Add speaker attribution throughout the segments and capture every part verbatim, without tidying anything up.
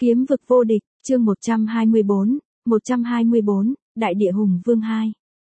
Speaker 1: Kiếm vực vô địch, chương một trăm hai mươi bốn, một trăm hai mươi bốn, Đại địa hùng vương hai.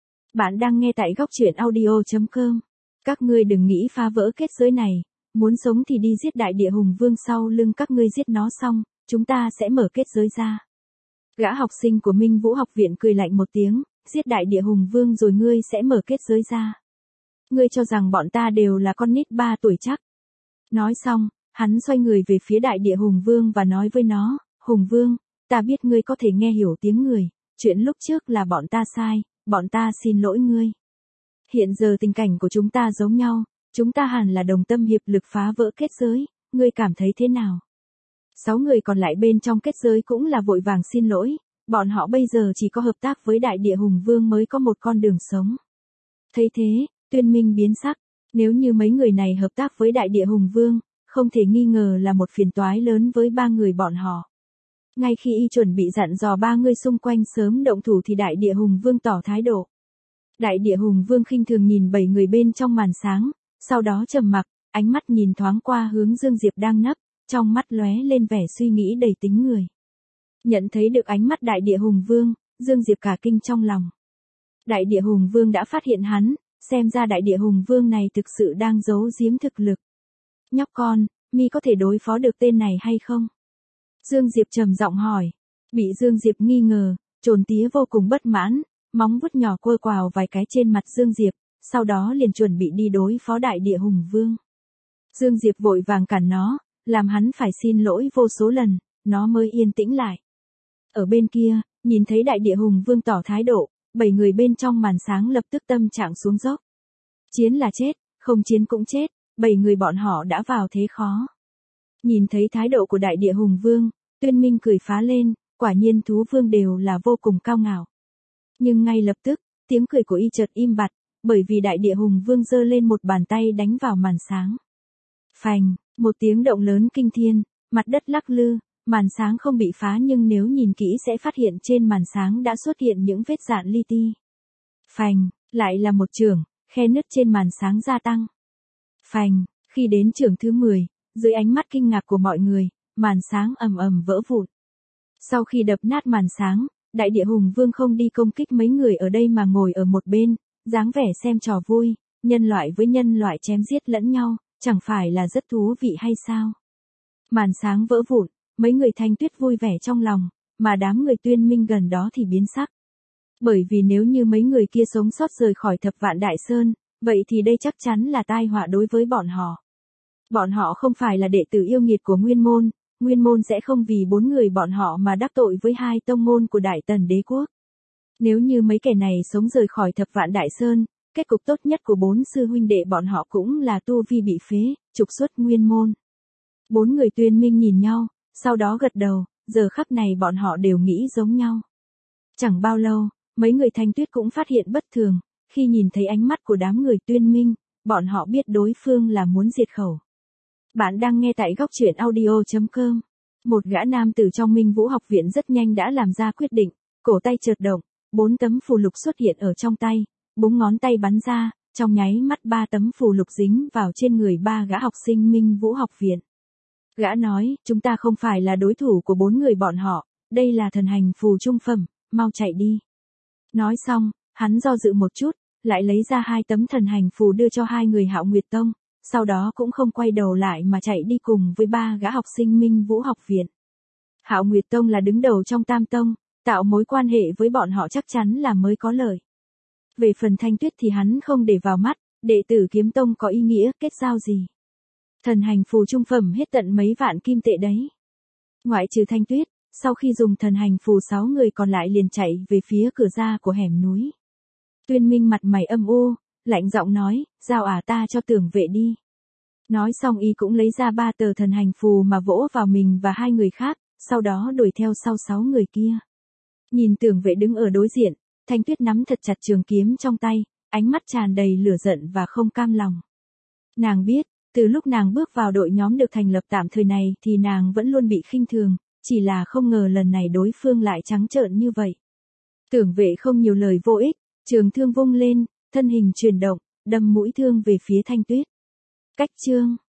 Speaker 1: Bạn đang nghe tại góc truyện audio chấm com. Các ngươi đừng nghĩ phá vỡ kết giới này, muốn sống thì đi giết đại địa hùng vương sau lưng các ngươi giết nó xong, chúng ta sẽ mở kết giới ra. Gã học sinh của Minh Vũ học viện cười lạnh một tiếng, giết đại địa hùng vương rồi ngươi sẽ mở kết giới ra. Ngươi cho rằng bọn ta đều là con nít ba tuổi chắc. Nói xong, hắn xoay người về phía đại địa hùng vương và nói với nó, hùng vương, ta biết ngươi có thể nghe hiểu tiếng người, chuyện lúc trước là bọn ta sai, bọn ta xin lỗi ngươi. Hiện giờ tình cảnh của chúng ta giống nhau, chúng ta hẳn là đồng tâm hiệp lực phá vỡ kết giới, ngươi cảm thấy thế nào? Sáu người còn lại bên trong kết giới cũng là vội vàng xin lỗi, bọn họ bây giờ chỉ có hợp tác với đại địa hùng vương mới có một con đường sống. Thấy thế, Tuyên Minh biến sắc, nếu như mấy người này hợp tác với đại địa hùng vương, không thể nghi ngờ là một phiền toái lớn với ba người bọn họ. Ngay khi y chuẩn bị dặn dò ba người xung quanh sớm động thủ thì đại địa hùng vương tỏ thái độ. Đại địa hùng vương khinh thường nhìn bảy người bên trong màn sáng, sau đó trầm mặc, ánh mắt nhìn thoáng qua hướng Dương Diệp đang nấp, trong mắt lóe lên vẻ suy nghĩ đầy tính người. Nhận thấy được ánh mắt đại địa hùng vương, Dương Diệp cả kinh trong lòng. Đại địa hùng vương đã phát hiện hắn, xem ra đại địa hùng vương này thực sự đang giấu giếm thực lực. Nhóc con, mi có thể đối phó được tên này hay không? Dương Diệp trầm giọng hỏi. Bị Dương Diệp nghi ngờ, Trồn Tía vô cùng bất mãn, móng vuốt nhỏ quơ quào vài cái trên mặt Dương Diệp, sau đó liền chuẩn bị đi đối phó đại địa hùng vương. Dương Diệp vội vàng cản nó, làm hắn phải xin lỗi vô số lần, nó mới yên tĩnh lại. Ở bên kia, nhìn thấy đại địa hùng vương tỏ thái độ, bảy người bên trong màn sáng lập tức tâm trạng xuống dốc. Chiến là chết, không chiến cũng chết, bảy người bọn họ đã vào thế khó. Nhìn thấy thái độ của đại địa hùng vương, Tuyên Minh cười phá lên, quả nhiên thú vương đều là vô cùng cao ngạo. Nhưng ngay lập tức, tiếng cười của y chợt im bặt, bởi vì đại địa hùng vương giơ lên một bàn tay đánh vào màn sáng. Phành, một tiếng động lớn kinh thiên, mặt đất lắc lư, màn sáng không bị phá nhưng nếu nhìn kỹ sẽ phát hiện trên màn sáng đã xuất hiện những vết rạn li ti. Phành, lại là một chưởng, khe nứt trên màn sáng gia tăng. Phành, khi đến chưởng thứ mười, dưới ánh mắt kinh ngạc của mọi người, màn sáng ầm ầm vỡ vụn. Sau khi đập nát màn sáng, đại địa hùng vương không đi công kích mấy người ở đây mà ngồi ở một bên, dáng vẻ xem trò vui, nhân loại với nhân loại chém giết lẫn nhau, chẳng phải là rất thú vị hay sao? Màn sáng vỡ vụn, mấy người Thanh Tuyết vui vẻ trong lòng, mà đám người Tuyên Minh gần đó thì biến sắc. Bởi vì nếu như mấy người kia sống sót rời khỏi Thập Vạn Đại Sơn, vậy thì đây chắc chắn là tai họa đối với bọn họ. Bọn họ không phải là đệ tử yêu nghiệt của Nguyên Môn, Nguyên Môn sẽ không vì bốn người bọn họ mà đắc tội với hai tông môn của Đại Tần Đế Quốc. Nếu như mấy kẻ này sống rời khỏi Thập Vạn Đại Sơn, kết cục tốt nhất của bốn sư huynh đệ bọn họ cũng là tu vi bị phế, trục xuất Nguyên Môn. Bốn người Tuyên Minh nhìn nhau, sau đó gật đầu, giờ khắc này bọn họ đều nghĩ giống nhau. Chẳng bao lâu, mấy người Thanh Tuyết cũng phát hiện bất thường, khi nhìn thấy ánh mắt của đám người Tuyên Minh, bọn họ biết đối phương là muốn diệt khẩu. Bạn đang nghe tại góc truyện audio chấm com. Một gã nam tử trong Minh Vũ học viện rất nhanh đã làm ra quyết định, cổ tay chợt động, bốn tấm phù lục xuất hiện ở trong tay, bốn ngón tay bắn ra, trong nháy mắt ba tấm phù lục dính vào trên người ba gã học sinh Minh Vũ học viện. Gã nói, chúng ta không phải là đối thủ của bốn người bọn họ, đây là thần hành phù trung phẩm, mau chạy đi. Nói xong, hắn do dự một chút, lại lấy ra hai tấm thần hành phù đưa cho hai người Hạo Nguyệt Tông, sau đó cũng không quay đầu lại mà chạy đi cùng với ba gã học sinh Minh Vũ học viện. Hạo Nguyệt Tông là đứng đầu trong Tam Tông, tạo mối quan hệ với bọn họ chắc chắn là mới có lợi. Về phần Thanh Tuyết thì hắn không để vào mắt, đệ tử Kiếm Tông có ý nghĩa kết giao gì. Thần hành phù trung phẩm hết tận mấy vạn kim tệ đấy. Ngoại trừ Thanh Tuyết, sau khi dùng thần hành phù sáu người còn lại liền chạy về phía cửa ra của hẻm núi. Tuyên Minh mặt mày âm u, lạnh giọng nói, giao ả ta cho Tưởng Vệ đi. Nói xong y cũng lấy ra ba tờ thần hành phù mà vỗ vào mình và hai người khác, sau đó đuổi theo sau sáu người kia. Nhìn Tưởng Vệ đứng ở đối diện, Thanh Tuyết nắm thật chặt trường kiếm trong tay, ánh mắt tràn đầy lửa giận và không cam lòng. Nàng biết, từ lúc nàng bước vào đội nhóm được thành lập tạm thời này thì nàng vẫn luôn bị khinh thường, chỉ là không ngờ lần này đối phương lại trắng trợn như vậy. Tưởng Vệ không nhiều lời vô ích, trường thương vung lên, thân hình chuyển động, đâm mũi thương về phía Thanh Tuyết. Cách chương